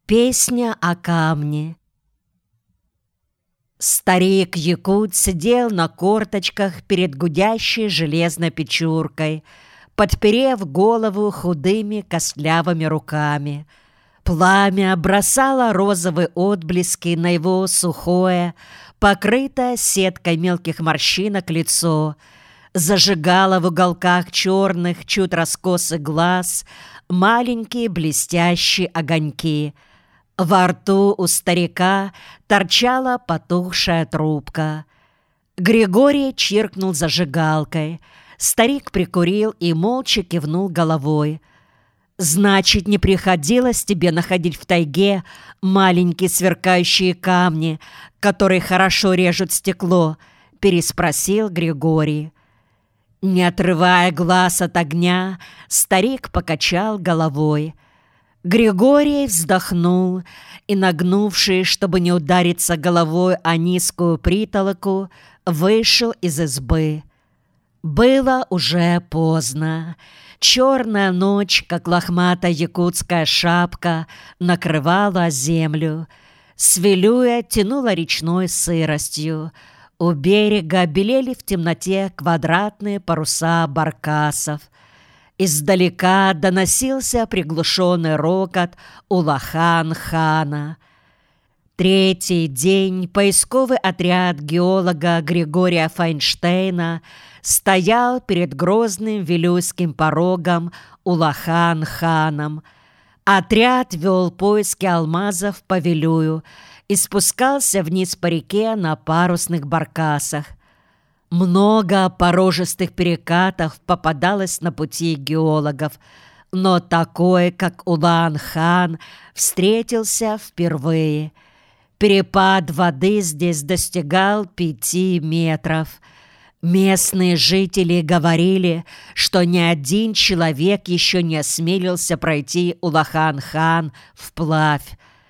Песня о камне. Старик-якут сидел на корточках перед гудящей железной печуркой, подперев голову худыми костлявыми руками. Пламя бросало розовые отблески на его сухое, покрытое сеткой мелких морщинок лицо, зажигало в уголках черных, чуть раскосых глаз маленькие блестящие огоньки. Во рту у старика торчала потухшая трубка. Григорий чиркнул зажигалкой. Старик прикурил и молча кивнул головой. «Значит, не приходилось тебе находить в тайге маленькие сверкающие камни, которые хорошо режут стекло?» — переспросил Григорий. Не отрывая глаз от огня, старик покачал головой. Григорий вздохнул и, нагнувшись, чтобы не удариться головой о низкую притолоку, вышел из избы. Было уже поздно. Черная ночь, как лохматая якутская шапка, накрывала землю. Свилюя тянула речной сыростью. У берега белели в темноте квадратные паруса баркасов. Издалека доносился приглушенный рокот Улахан-хана. Третий день поисковый отряд геолога Григория Файнштейна стоял перед грозным Вилюйским порогом Улахан-ханом. Отряд вел поиски алмазов по Вилюю и спускался вниз по реке на парусных баркасах. Много порожистых перекатов попадалось на пути геологов, но такой, как Улан-хан, встретился впервые. Перепад воды здесь достигал 5 метров. Местные жители говорили, что ни один человек еще не осмелился пройти Улахан-хан вплавь.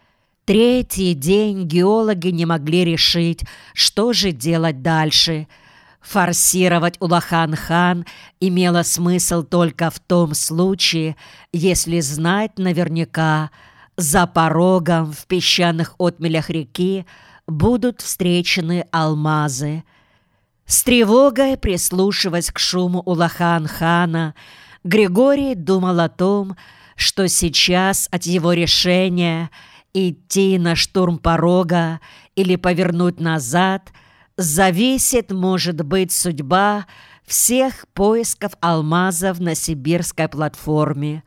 Третий день геологи не могли решить, что же делать дальше. Форсировать Улахан-хан имело смысл только в том случае, если знать наверняка, за порогом в песчаных отмелях реки будут встречены алмазы. С тревогой прислушиваясь к шуму Улахан-хана, Григорий думал о том, что сейчас от его решения идти на штурм порога или повернуть назад зависит, может быть, судьба всех поисков алмазов на сибирской платформе.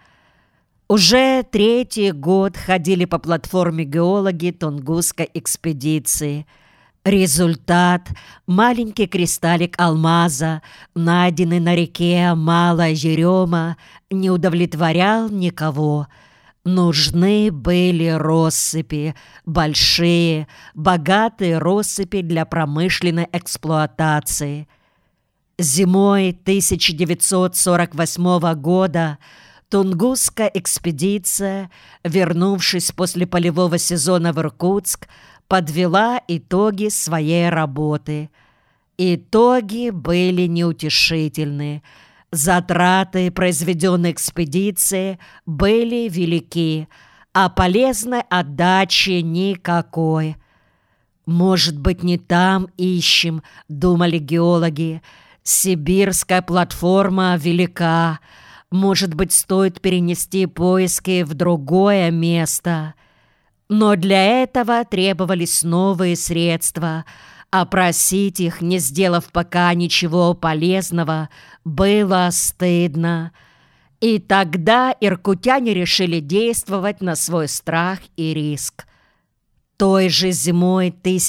Уже 3-й год ходили по платформе геологи Тунгусской экспедиции. Результат – маленький кристаллик алмаза, найденный на реке Малая Ерема, не удовлетворял никого. Нужны были россыпи, большие, богатые россыпи для промышленной эксплуатации. Зимой 1948 года Тунгусская экспедиция, вернувшись после полевого сезона в Иркутск, подвела итоги своей работы. Итоги были неутешительны. Затраты произведенной экспедиции были велики, а полезной отдачи никакой. «Может быть, не там ищем», — думали геологи. «Сибирская платформа велика. Может быть, стоит перенести поиски в другое место». Но для этого требовались новые средства, а просить их, не сделав пока ничего полезного, было стыдно. И тогда иркутяне решили действовать на свой страх и риск. Той же зимой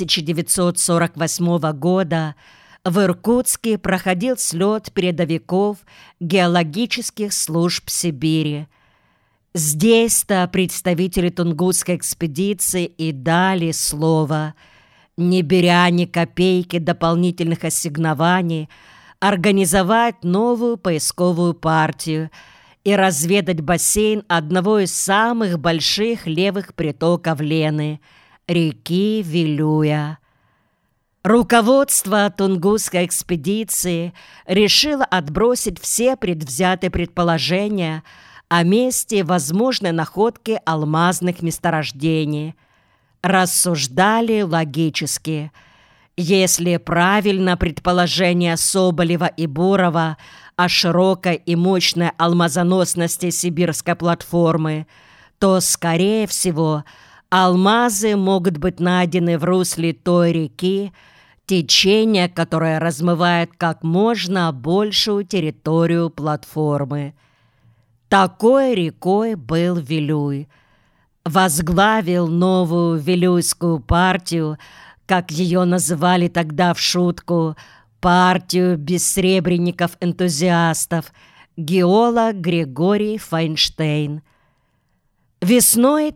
1948 года в Иркутске проходил слет передовиков геологических служб Сибири. Здесь-то представители Тунгусской экспедиции и дали слово, не беря ни копейки дополнительных ассигнований, организовать новую поисковую партию и разведать бассейн одного из самых больших левых притоков Лены – реки Вилюя. Руководство Тунгусской экспедиции решило отбросить все предвзятые предположения о месте возможной находки алмазных месторождений. Рассуждали логически. Если правильно предположение Соболева и Бурова о широкой и мощной алмазоносности сибирской платформы, то, скорее всего, алмазы могут быть найдены в русле той реки, течение, которое размывает как можно большую территорию платформы. Такой рекой был Вилюй. Возглавил новую Вилюйскую партию, как ее называли тогда в шутку, партию бессребренников-энтузиастов, геолог Григорий Файнштейн. Весной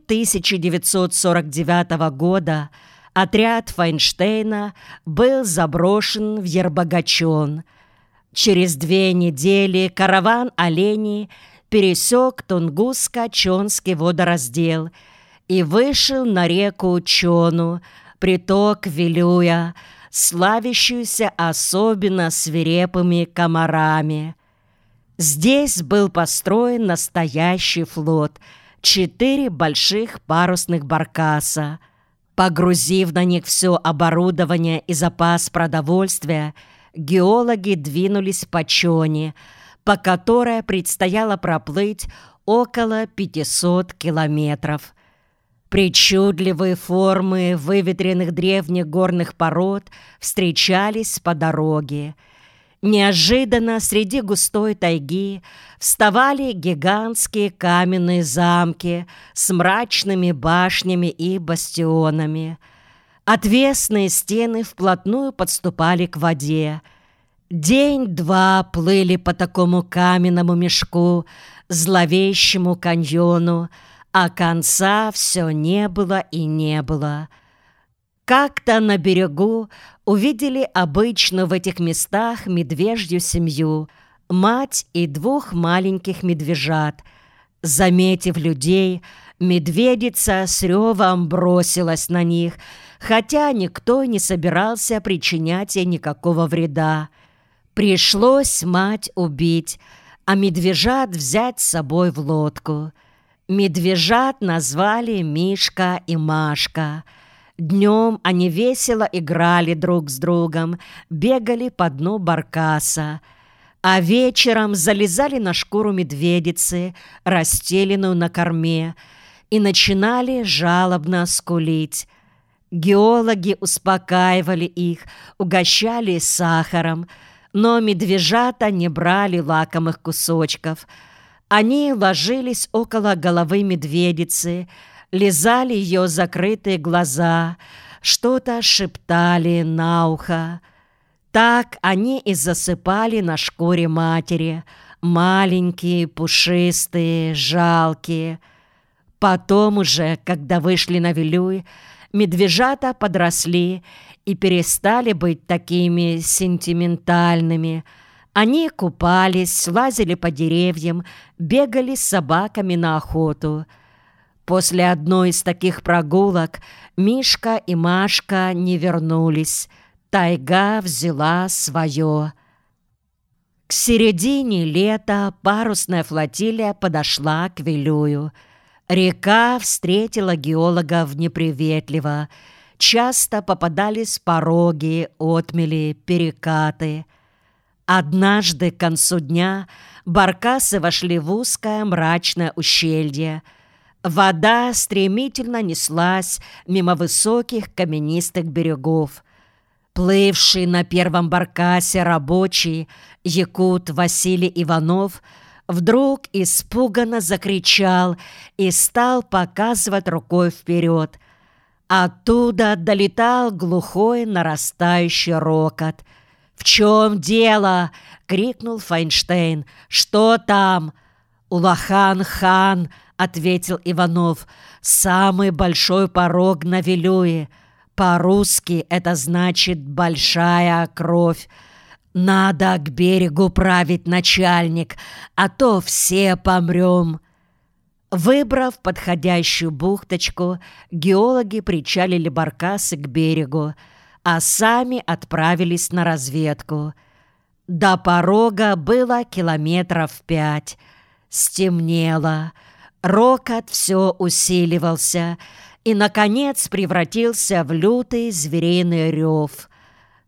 1949 года отряд Файнштейна был заброшен в Ербогачон. Через 2 недели караван оленей пересек Тунгусско-Чонский водораздел и вышел на реку Чону, приток Вилюя, славящуюся особенно свирепыми комарами. Здесь был построен настоящий флот, 4 больших парусных баркаса. Погрузив на них все оборудование и запас продовольствия, геологи двинулись по Чоне, по которой предстояло проплыть около 500 километров. Причудливые формы выветренных древних горных пород встречались по дороге. Неожиданно среди густой тайги вставали гигантские каменные замки с мрачными башнями и бастионами. Отвесные стены вплотную подступали к воде. День-два плыли по такому каменному мешку, зловещему каньону, а конца все не было и не было. Как-то на берегу увидели обычно в этих местах медвежью семью, мать и 2 маленьких медвежат. Заметив людей, медведица с ревом бросилась на них, хотя никто не собирался причинять ей никакого вреда. Пришлось мать убить, а медвежат взять с собой в лодку. Медвежат назвали Мишка и Машка. Днем они весело играли друг с другом, бегали по дну баркаса, а вечером залезали на шкуру медведицы, расстеленную на корме, и начинали жалобно скулить. Геологи успокаивали их, угощали сахаром, но медвежата не брали лакомых кусочков. Они ложились около головы медведицы, лизали ее закрытые глаза, что-то шептали на ухо. Так они и засыпали на шкуре матери, маленькие, пушистые, жалкие. Потом уже, когда вышли на Вилюй, медвежата подросли и перестали быть такими сентиментальными. Они купались, лазили по деревьям, бегали с собаками на охоту. После одной из таких прогулок Мишка и Машка не вернулись. Тайга взяла свое. К середине лета парусная флотилия подошла к Вилюю. Река встретила геологов неприветливо. Часто попадались пороги, отмели, перекаты. Однажды к концу дня баркасы вошли в узкое мрачное ущелье. Вода стремительно неслась мимо высоких каменистых берегов. Плывший на первом баркасе рабочий якут Василий Иванов вдруг испуганно закричал и стал показывать рукой вперед. Оттуда долетал глухой нарастающий рокот. «В чем дело?» — крикнул Файнштейн. «Что там?» «Улахан-хан», — ответил Иванов, — «самый большой порог на Вилюе. По-русски это значит «большая кровь». Надо к берегу править, начальник, а то все помрем». Выбрав подходящую бухточку, геологи причалили баркасы к берегу, а сами отправились на разведку. До порога было 5 километров. Стемнело, рокот все усиливался и, наконец, превратился в лютый звериный рев.